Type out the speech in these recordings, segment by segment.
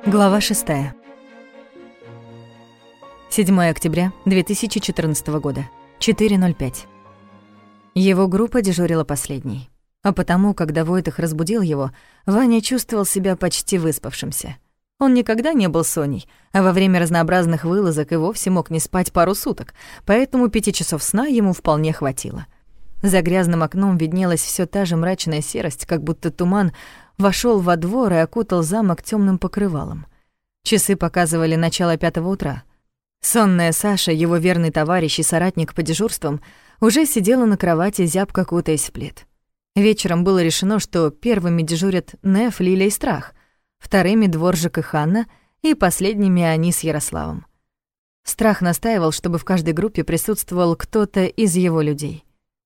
Глава 6. 7 октября 2014 года, 4:05. Его группа дежурила последней. А потому, когда Войтых разбудил его, Ваня чувствовал себя почти выспавшимся. Он никогда не был Соней, а во время разнообразных вылазок и вовсе мог не спать пару суток, поэтому 5 часов сна ему вполне хватило. За грязным окном виднелась всё та же мрачная серость, как будто туман вошёл во двор и окутал замок тёмным покрывалом. Часы показывали начало 5 утра. Сонная Саша, его верный товарищ и соратник по дежурствам, уже сидела на кровати, зябко кутаясь в плед. Вечером было решено, что первыми дежурят Неф, Лиля и Страх, вторыми — Дворжик и Ханна, и последними они с Ярославом. Страх настаивал, чтобы в каждой группе присутствовал кто-то из его людей.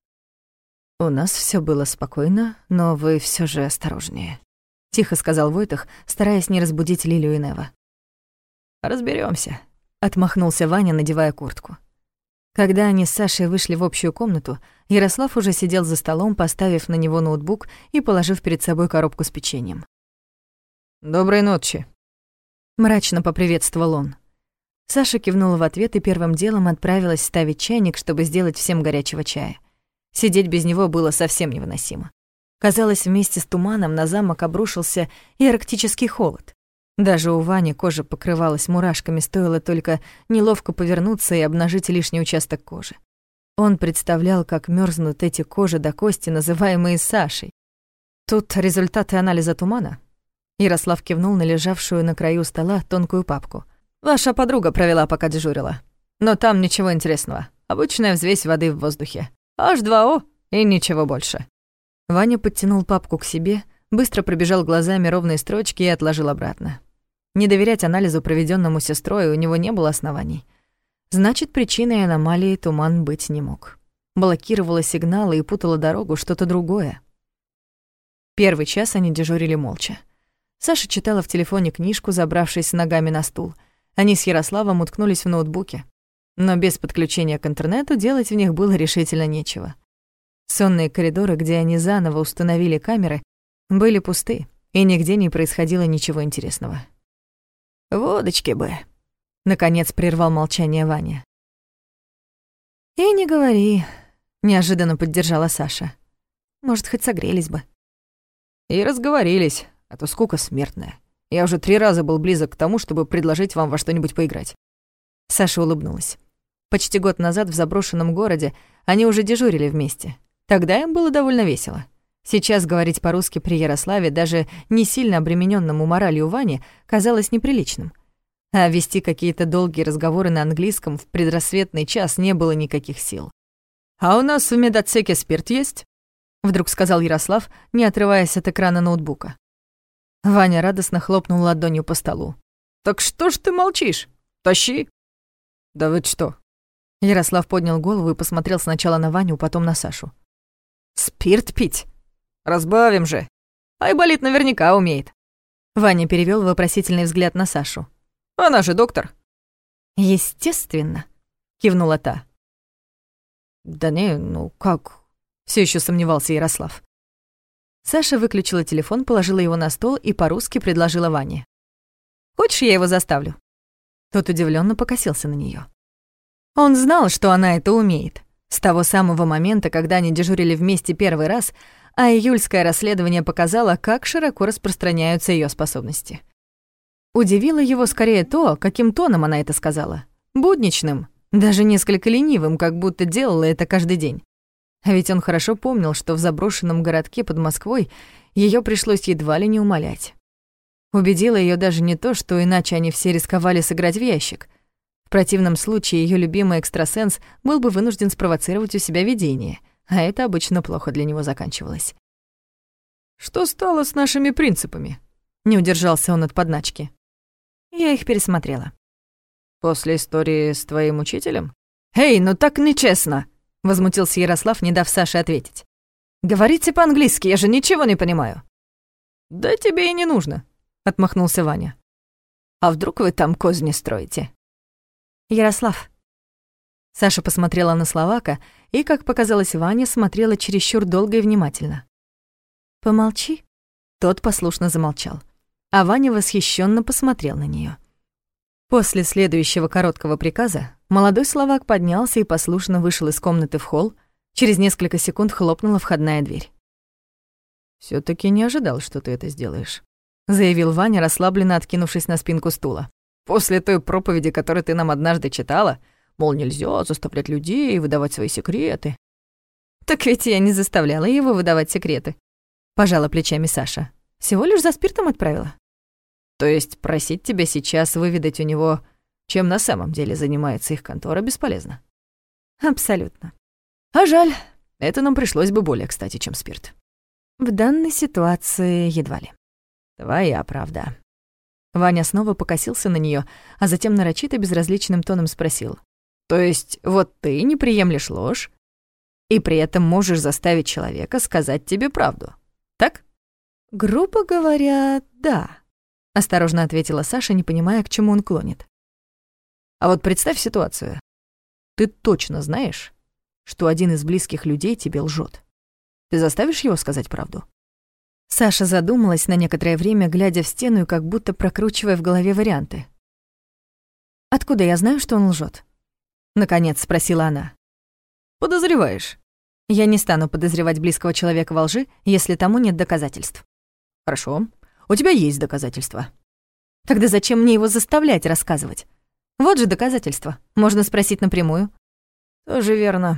«У нас всё было спокойно, но вы всё же осторожнее», — тихо сказал Войтых, стараясь не разбудить Лилю и Нева. «Разберёмся», — отмахнулся Ваня, надевая куртку. Когда они с Сашей вышли в общую комнату, Ярослав уже сидел за столом, поставив на него ноутбук и положив перед собой коробку с печеньем. «Доброй ночи», — мрачно поприветствовал он. Саша кивнула в ответ и первым делом отправилась ставить чайник, чтобы сделать всем горячего чая. Сидеть без него было совсем невыносимо. Казалось, вместе с туманом на замок обрушился и арктический холод. Даже у Вани кожа покрывалась мурашками, стоило только неловко повернуться и обнажить лишний участок кожи. Он представлял, как мёрзнут эти кожи до кости, называемые Сашей. «Тут результаты анализа тумана». Ярослав кивнул на лежавшую на краю стола тонкую папку. «Ваша подруга провела, пока дежурила. Но там ничего интересного. Обычная взвесь воды в воздухе. H2O и ничего больше». Ваня подтянул папку к себе, быстро пробежал глазами ровные строчки и отложил обратно. Не доверять анализу, проведённому сестрой, у него не было оснований. Значит, причиной аномалии туман быть не мог. Блокировало сигналы и путало дорогу что-то другое. Первый час они дежурили молча. Саша читала в телефоне книжку, забравшись с ногами на стул. Они с Ярославом уткнулись в ноутбуке. Но без подключения к интернету делать в них было решительно нечего. Сонные коридоры, где они заново установили камеры, были пусты, и нигде не происходило ничего интересного. «Водочки бы», — наконец прервал молчание Ваня. «И не говори», — неожиданно поддержала Саша. «Может, хоть согрелись бы». «И разговорились, а то скука смертная. Я уже 3 раза был близок к тому, чтобы предложить вам во что-нибудь поиграть». Саша улыбнулась. Почти год назад в заброшенном городе они уже дежурили вместе. Тогда им было довольно весело. Сейчас говорить по-русски при Ярославе, даже не сильно обременённому моралью Ване, казалось неприличным. А вести какие-то долгие разговоры на английском в предрассветный час не было никаких сил. «А у нас в медотсеке спирт есть?» — вдруг сказал Ярослав, не отрываясь от экрана ноутбука. Ваня радостно хлопнул ладонью по столу. «Так что ж ты молчишь? Тащи!» «Да вы что?» Ярослав поднял голову и посмотрел сначала на Ваню, потом на Сашу. «Спирт пить? Разбавим же. Айболит наверняка умеет». Ваня перевёл вопросительный взгляд на Сашу. «Она же доктор». «Естественно», — кивнула та. «Да не, ну как?» — всё ещё сомневался Ярослав. Саша выключила телефон, положила его на стол и по-русски предложила Ване. «Хочешь, я его заставлю?» Тот удивлённо покосился на неё. Он знал, что она это умеет. С того самого момента, когда они дежурили вместе первый раз, а июльское расследование показало, как широко распространяются её способности. Удивило его скорее то, каким тоном она это сказала. Будничным, даже несколько ленивым, как будто делала это каждый день. А ведь он хорошо помнил, что в заброшенном городке под Москвой её пришлось едва ли не умолять. Убедило её даже не то, что иначе они все рисковали сыграть в ящик. В противном случае её любимый экстрасенс был бы вынужден спровоцировать у себя видение, а это обычно плохо для него заканчивалось. «Что стало с нашими принципами?» — не удержался он от подначки. «Я их пересмотрела». «После истории с твоим учителем?» «Эй, ну так нечестно!» — возмутился Ярослав, не дав Саше ответить. «Говорите по-английски, я же ничего не понимаю». «Да тебе и не нужно», — отмахнулся Ваня. «А вдруг вы там козни строите?» «Ярослав». Саша посмотрела на Словака и, как показалось Ване, смотрела чересчур долго и внимательно. «Помолчи». Тот послушно замолчал. а Ваня восхищенно посмотрел на нее. После следующего короткого приказа молодой словак поднялся и послушно вышел из комнаты в холл. Через несколько секунд хлопнула входная дверь. все таки не ожидал, что ты это сделаешь», — заявил Ваня, расслабленно откинувшись на спинку стула. «После той проповеди, которую ты нам однажды читала, мол, нельзя заставлять людей выдавать свои секреты». «Так ведь я не заставляла его выдавать секреты», — пожала плечами Саша. «Всего лишь за спиртом отправила». «То есть просить тебя сейчас выведать у него, чем на самом деле занимается их контора, бесполезно?» «Абсолютно». «А жаль, это нам пришлось бы более кстати, чем спирт». «В данной ситуации едва ли». «Твоя правда». Ваня снова покосился на неё, а затем нарочито безразличным тоном спросил. «То есть вот ты не приемлешь ложь, и при этом можешь заставить человека сказать тебе правду, так?» «Грубо говоря, да», — осторожно ответила Саша, не понимая, к чему он клонит. «А вот представь ситуацию. Ты точно знаешь, что один из близких людей тебе лжет. Ты заставишь его сказать правду?» Саша задумалась на некоторое время, глядя в стену и как будто прокручивая в голове варианты. «Откуда я знаю, что он лжет? Наконец спросила она. «Подозреваешь?» «Я не стану подозревать близкого человека во лжи, если тому нет доказательств». «Хорошо. У тебя есть доказательства». «Тогда зачем мне его заставлять рассказывать? Вот же доказательства. Можно спросить напрямую». «Тоже верно».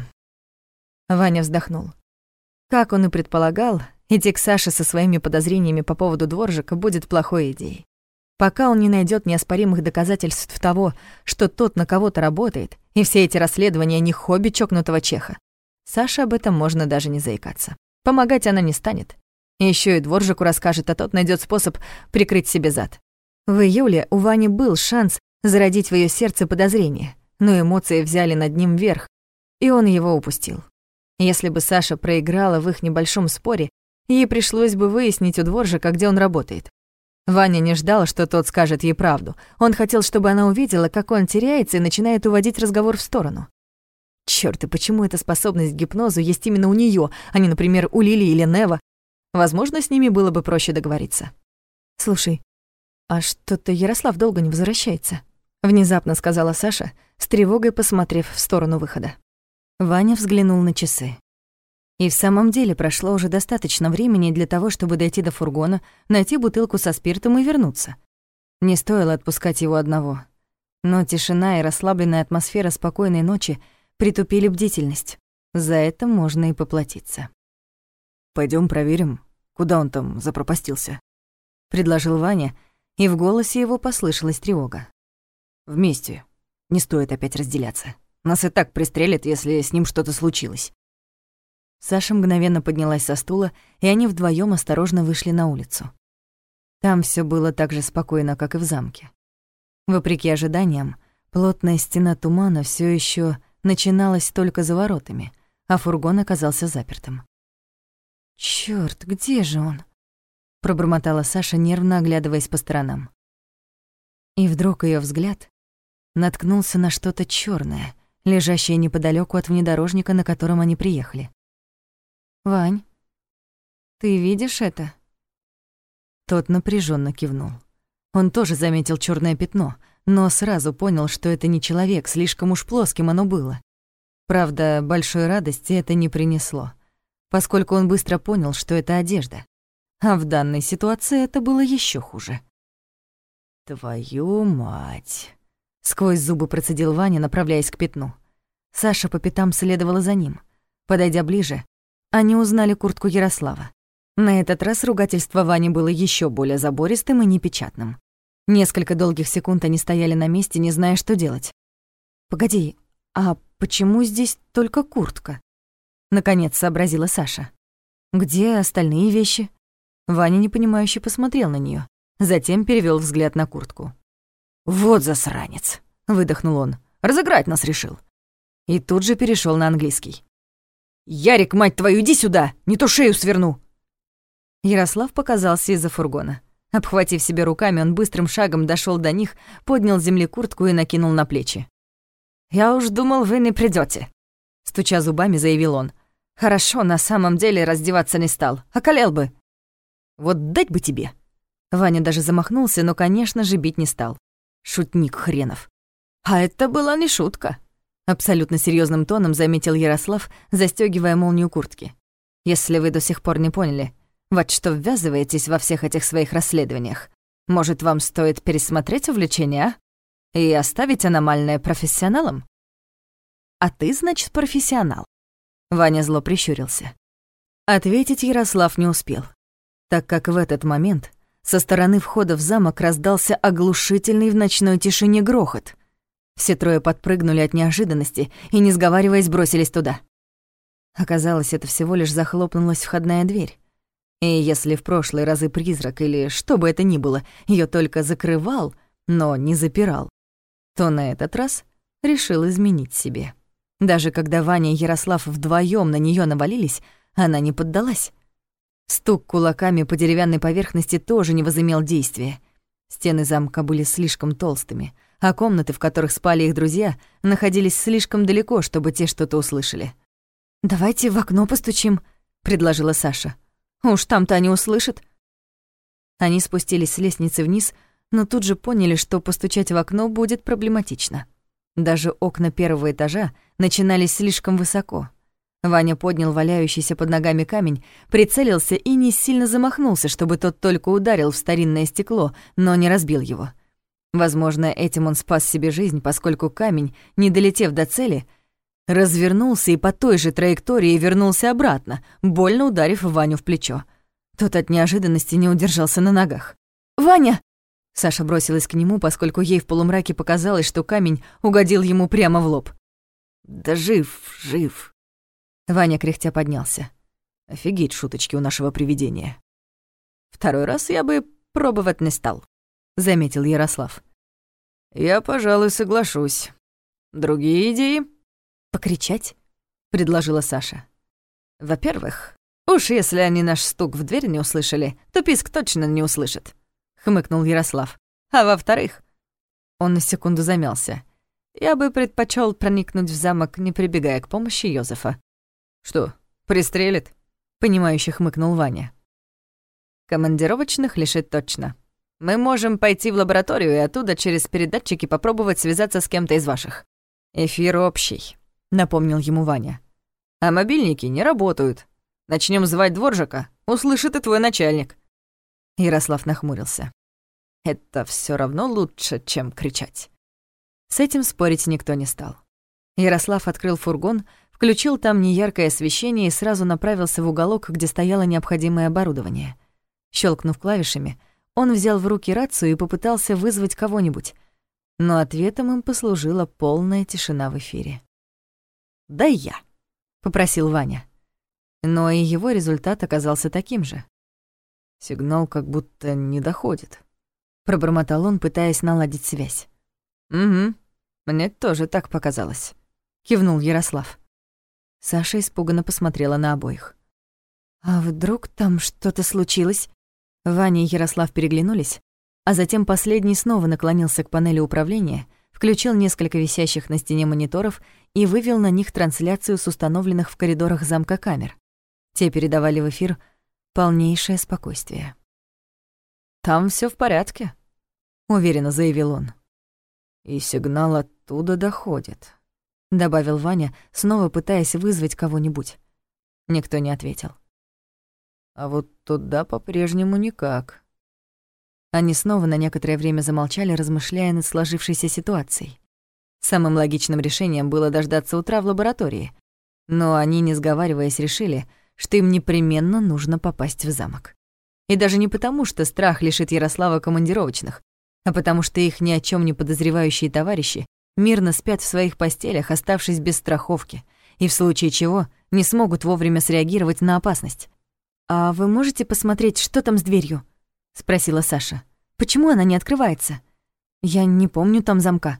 Ваня вздохнул. Как он и предполагал, идти к Саше со своими подозрениями по поводу дворжика будет плохой идеей. Пока он не найдет неоспоримых доказательств того, что тот на кого-то работает, и все эти расследования не хобби чокнутого чеха, Саше об этом можно даже не заикаться. Помогать она не станет. Еще и дворжику расскажет, а тот найдет способ прикрыть себе зад. В июле у Вани был шанс зародить в ее сердце подозрение, но эмоции взяли над ним верх, и он его упустил. Если бы Саша проиграла в их небольшом споре, ей пришлось бы выяснить у дворжика, где он работает. Ваня не ждал, что тот скажет ей правду. Он хотел, чтобы она увидела, как он теряется и начинает уводить разговор в сторону. Чёрт, и почему эта способность к гипнозу есть именно у неё, а не, например, у Лили или Нева? Возможно, с ними было бы проще договориться. «Слушай, а что-то Ярослав долго не возвращается», — внезапно сказала Саша, с тревогой посмотрев в сторону выхода. Ваня взглянул на часы. И в самом деле прошло уже достаточно времени для того, чтобы дойти до фургона, найти бутылку со спиртом и вернуться. Не стоило отпускать его одного. Но тишина и расслабленная атмосфера спокойной ночи притупили бдительность. За это можно и поплатиться. «Пойдём проверим, куда он там запропастился», — предложил Ваня, и в голосе его послышалась тревога. «Вместе. Не стоит опять разделяться. Нас и так пристрелят, если с ним что-то случилось». Саша мгновенно поднялась со стула, и они вдвоём осторожно вышли на улицу. Там всё было так же спокойно, как и в замке. Вопреки ожиданиям, плотная стена тумана всё ещё начиналась только за воротами, а фургон оказался запертым. «Чёрт, где же он?» — пробормотала Саша, нервно оглядываясь по сторонам. И вдруг её взгляд наткнулся на что-то чёрное, лежащее неподалёку от внедорожника, на котором они приехали. «Вань, ты видишь это?» Тот напряжённо кивнул. Он тоже заметил чёрное пятно, но сразу понял, что это не человек, слишком уж плоским оно было. Правда, большой радости это не принесло, поскольку он быстро понял, что это одежда. А в данной ситуации это было ещё хуже. «Твою мать!» — сквозь зубы процедил Ваня, направляясь к пятну. Саша по пятам следовала за ним. Подойдя ближе, они узнали куртку Ярослава. На этот раз ругательство Вани было ещё более забористым и непечатным. Несколько долгих секунд они стояли на месте, не зная, что делать. «Погоди, а почему здесь только куртка?» Наконец сообразила Саша. «Где остальные вещи?» Ваня непонимающе посмотрел на неё, затем перевёл взгляд на куртку. «Вот засранец!» — выдохнул он. «Разыграть нас решил!» И тут же перешёл на английский. «Ярик, мать твою, иди сюда! Не то шею сверну!» Ярослав показался из-за фургона. Обхватив себя руками, он быстрым шагом дошёл до них, поднял с земли куртку и накинул на плечи. «Я уж думал, вы не придёте», — стуча зубами, заявил он. «Хорошо, на самом деле раздеваться не стал. Околел бы». «Вот дать бы тебе!» Ваня даже замахнулся, но, конечно же, бить не стал. Шутник хренов. «А это была не шутка», — абсолютно серьёзным тоном заметил Ярослав, застёгивая молнию куртки. «Если вы до сих пор не поняли, вот что ввязываетесь во всех этих своих расследованиях, может, вам стоит пересмотреть увлечение, а? И оставить аномальное профессионалам?» «А ты, значит, профессионал?» Ваня зло прищурился. Ответить Ярослав не успел, так как в этот момент со стороны входа в замок раздался оглушительный в ночной тишине грохот. Все трое подпрыгнули от неожиданности и, не сговариваясь, бросились туда. Оказалось, это всего лишь захлопнулась входная дверь. И если в прошлые разы призрак или что бы это ни было её только закрывал, но не запирал, то на этот раз решил изменить себе. Даже когда Ваня и Ярослав вдвоём на неё навалились, она не поддалась. Стук кулаками по деревянной поверхности тоже не возымел действия. Стены замка были слишком толстыми, а комнаты, в которых спали их друзья, находились слишком далеко, чтобы те что-то услышали. «Давайте в окно постучим», — предложила Саша. «Уж там-то они услышат». Они спустились с лестницы вниз, но тут же поняли, что постучать в окно будет проблематично. Даже окна первого этажа начинались слишком высоко. Ваня поднял валяющийся под ногами камень, прицелился и не сильно замахнулся, чтобы тот только ударил в старинное стекло, но не разбил его. Возможно, этим он спас себе жизнь, поскольку камень, не долетев до цели, развернулся и по той же траектории вернулся обратно, больно ударив Ваню в плечо. Тот от неожиданности не удержался на ногах. «Ваня!» Саша бросилась к нему, поскольку ей в полумраке показалось, что камень угодил ему прямо в лоб. «Да жив, жив!» Ваня кряхтя поднялся. «Офигеть шуточки у нашего привидения». «Второй раз я бы пробовать не стал», — заметил Ярослав. «Я, пожалуй, соглашусь. Другие идеи?» «Покричать?» — предложила Саша. «Во-первых, уж если они наш стук в дверь не услышали, то писк точно не услышат», — хмыкнул Ярослав. «А во-вторых...» Он на секунду замялся. «Я бы предпочёл проникнуть в замок, не прибегая к помощи Йозефа». «Что, пристрелит?» — понимающе хмыкнул Ваня. «Командировочных лишить точно. Мы можем пойти в лабораторию и оттуда через передатчики попробовать связаться с кем-то из ваших. Эфир общий», — напомнил ему Ваня. «А мобильники не работают. Начнём звать дворжика, услышит и твой начальник». Ярослав нахмурился. «Это всё равно лучше, чем кричать». С этим спорить никто не стал. Ярослав открыл фургон, включил там неяркое освещение и сразу направился в уголок, где стояло необходимое оборудование. Щелкнув клавишами, он взял в руки рацию и попытался вызвать кого-нибудь, но ответом им послужила полная тишина в эфире. «Да я», — попросил Ваня. Но и его результат оказался таким же. «Сигнал как будто не доходит», — пробормотал он, пытаясь наладить связь. «Угу, мне тоже так показалось», — кивнул Ярослав. Саша испуганно посмотрела на обоих. «А вдруг там что-то случилось?» Ваня и Ярослав переглянулись, а затем последний снова наклонился к панели управления, включил несколько висящих на стене мониторов и вывел на них трансляцию с установленных в коридорах замка камер. Те передавали в эфир полнейшее спокойствие. «Там всё в порядке», — уверенно заявил он. «И сигнал оттуда доходит», — добавил Ваня, снова пытаясь вызвать кого-нибудь. Никто не ответил. «А вот туда по-прежнему никак». Они снова на некоторое время замолчали, размышляя над сложившейся ситуацией. Самым логичным решением было дождаться утра в лаборатории, но они, не сговариваясь, решили, что им непременно нужно попасть в замок. И даже не потому, что страх лишит Ярослава командировочных, а потому что их ни о чём не подозревающие товарищи мирно спят в своих постелях, оставшись без страховки, и в случае чего не смогут вовремя среагировать на опасность. «А вы можете посмотреть, что там с дверью?» — спросила Саша. «Почему она не открывается? Я не помню там замка».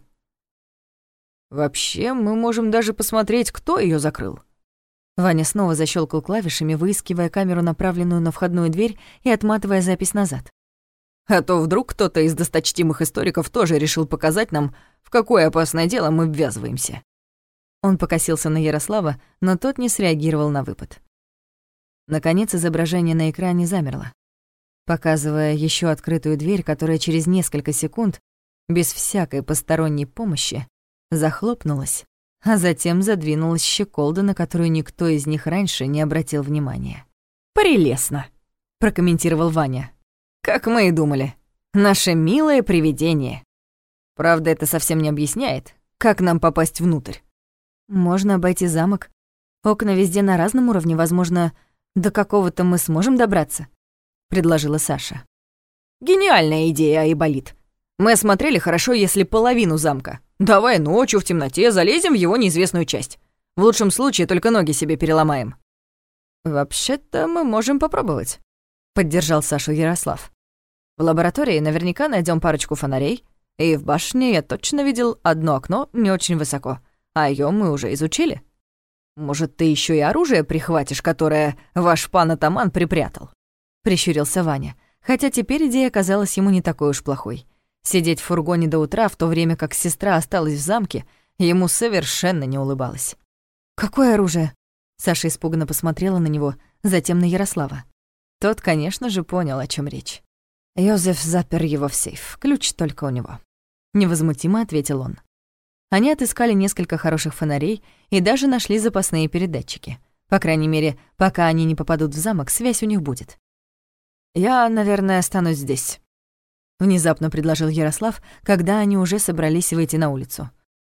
«Вообще, мы можем даже посмотреть, кто её закрыл». Ваня снова защёлкал клавишами, выискивая камеру, направленную на входную дверь, и отматывая запись назад. «А то вдруг кто-то из досточтимых историков тоже решил показать нам, в какое опасное дело мы ввязываемся». Он покосился на Ярослава, но тот не среагировал на выпад. Наконец изображение на экране замерло. показывая еще открытую дверь, которая через несколько секунд, без всякой посторонней помощи, захлопнулась, а затем задвинулась щеколда, на которую никто из них раньше не обратил внимания. «Прелестно», — прокомментировал Ваня. «Как мы и думали. Наше милое привидение. Правда, это совсем не объясняет, как нам попасть внутрь». «Можно обойти замок. Окна везде на разном уровне, возможно, до какого-то мы сможем добраться», — предложила Саша. «Гениальная идея, Айболит. Мы осмотрели хорошо, если половину замка. Давай ночью в темноте залезем в его неизвестную часть. В лучшем случае только ноги себе переломаем». «Вообще-то мы можем попробовать», — поддержал Сашу Ярослав. «В лаборатории наверняка найдем парочку фонарей, и в башне я точно видел одно окно не очень высоко, а её мы уже изучили. Может, ты ещё и оружие прихватишь, которое ваш пан-атаман припрятал?» — прищурился Ваня, хотя теперь идея казалась ему не такой уж плохой. Сидеть в фургоне до утра, в то время как сестра осталась в замке, ему совершенно не улыбалось. «Какое оружие?» Саша испуганно посмотрела на него, затем на Ярослава. Тот, конечно же, понял, о чем речь. Йозеф запер его в сейф, ключ только у него. Невозмутимо ответил он. Они отыскали несколько хороших фонарей и даже нашли запасные передатчики. По крайней мере, пока они не попадут в замок, связь у них будет. «Я, наверное, останусь здесь», — внезапно предложил Ярослав, когда они уже собрались выйти на улицу.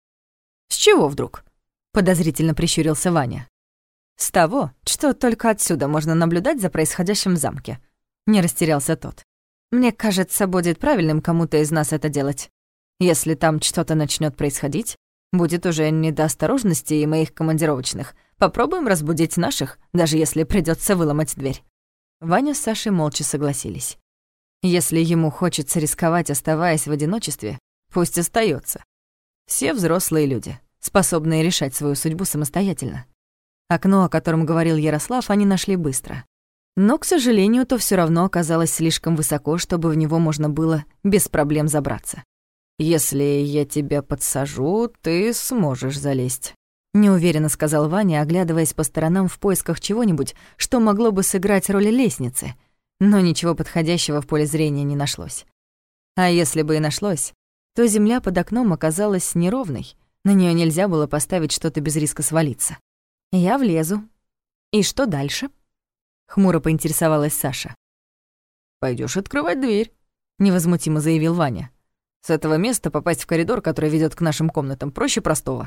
«С чего вдруг?» — подозрительно прищурился Ваня. «С того, что только отсюда можно наблюдать за происходящим в замке», — не растерялся тот. «Мне кажется, будет правильным кому-то из нас это делать. Если там что-то начнет происходить, будет уже не до осторожности и моих командировочных. Попробуем разбудить наших, даже если придется выломать дверь». Ваня с Сашей молча согласились. Если ему хочется рисковать, оставаясь в одиночестве, пусть остается. Все взрослые люди, способные решать свою судьбу самостоятельно. Окно, о котором говорил Ярослав, они нашли быстро. Но, к сожалению, то все равно оказалось слишком высоко, чтобы в него можно было без проблем забраться. «Если я тебя подсажу, ты сможешь залезть», — неуверенно сказал Ваня, оглядываясь по сторонам в поисках чего-нибудь, что могло бы сыграть роль лестницы, но ничего подходящего в поле зрения не нашлось. А если бы и нашлось, то земля под окном оказалась неровной, на нее нельзя было поставить что-то без риска свалиться. «Я влезу. И что дальше?» — хмуро поинтересовалась Саша. Пойдешь открывать дверь», — невозмутимо заявил Ваня. «С этого места попасть в коридор, который ведет к нашим комнатам, проще простого».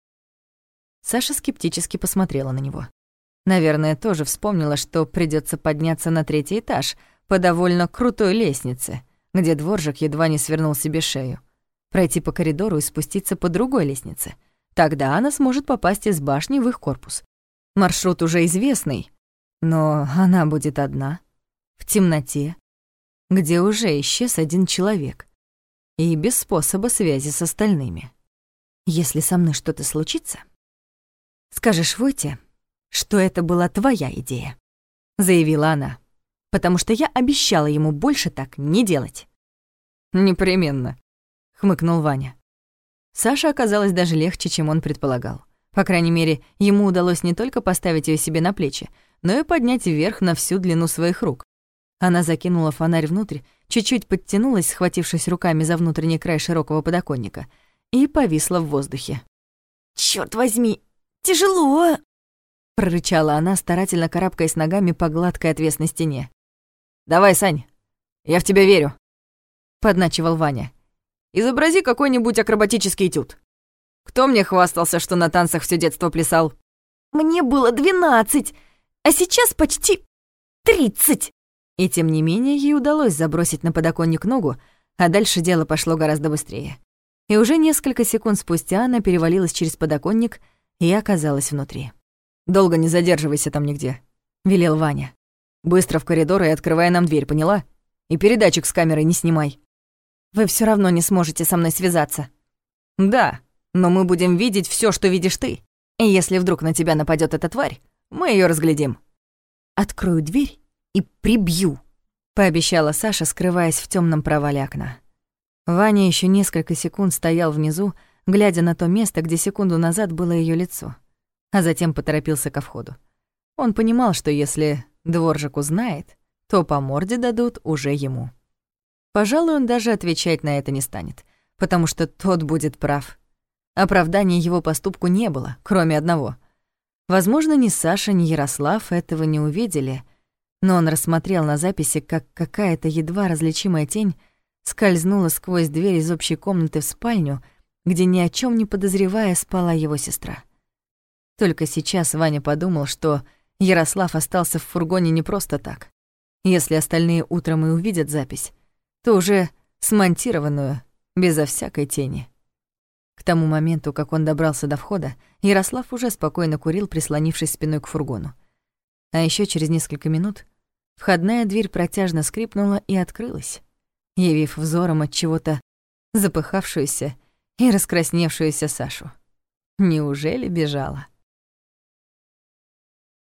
Саша скептически посмотрела на него. Наверное, тоже вспомнила, что придется подняться на 3-й этаж по довольно крутой лестнице, где дворжик едва не свернул себе шею, пройти по коридору и спуститься по другой лестнице. Тогда она сможет попасть из башни в их корпус. Маршрут уже известный, но она будет одна, в темноте, где уже исчез один человек, и без способа связи с остальными. «Если со мной что-то случится, скажешь Войте, что это была твоя идея», — заявила она, «потому что я обещала ему больше так не делать». «Непременно», — хмыкнул Ваня. Саша оказалась даже легче, чем он предполагал. По крайней мере, ему удалось не только поставить ее себе на плечи, но и поднять вверх на всю длину своих рук. Она закинула фонарь внутрь, чуть-чуть подтянулась, схватившись руками за внутренний край широкого подоконника, и повисла в воздухе. «Чёрт возьми, тяжело!» — прорычала она, старательно карабкаясь ногами по гладкой отвесной стене. «Давай, Сань, я в тебя верю», — подначивал Ваня. «Изобрази какой-нибудь акробатический этюд. Кто мне хвастался, что на танцах всё детство плясал?» «Мне было 12, а сейчас почти 30!» И тем не менее ей удалось забросить на подоконник ногу, а дальше дело пошло гораздо быстрее. И уже несколько секунд спустя она перевалилась через подоконник и оказалась внутри. «Долго не задерживайся там нигде», — велел Ваня. «Быстро в коридор и открывай нам дверь, поняла? И передатчик с камерой не снимай». «Вы всё равно не сможете со мной связаться». «Да, но мы будем видеть всё, что видишь ты. И если вдруг на тебя нападёт эта тварь, мы её разглядим». «Открою дверь и прибью», — пообещала Саша, скрываясь в тёмном провале окна. Ваня ещё несколько секунд стоял внизу, глядя на то место, где секунду назад было её лицо, а затем поторопился ко входу. Он понимал, что если дворжик узнает, то по морде дадут уже ему. Пожалуй, он даже отвечать на это не станет, потому что тот будет прав. Оправдания его поступку не было, кроме одного. Возможно, ни Саша, ни Ярослав этого не увидели, но он рассмотрел на записи, как какая-то едва различимая тень скользнула сквозь дверь из общей комнаты в спальню, где ни о чем не подозревая спала его сестра. Только сейчас Ваня подумал, что Ярослав остался в фургоне не просто так. Если остальные утром и увидят запись, то уже смонтированную, безо всякой тени. К тому моменту, как он добрался до входа, Ярослав уже спокойно курил, прислонившись спиной к фургону. А еще через несколько минут входная дверь протяжно скрипнула и открылась, явив взором от чего-то запыхавшуюся и раскрасневшуюся Сашу. Неужели бежала?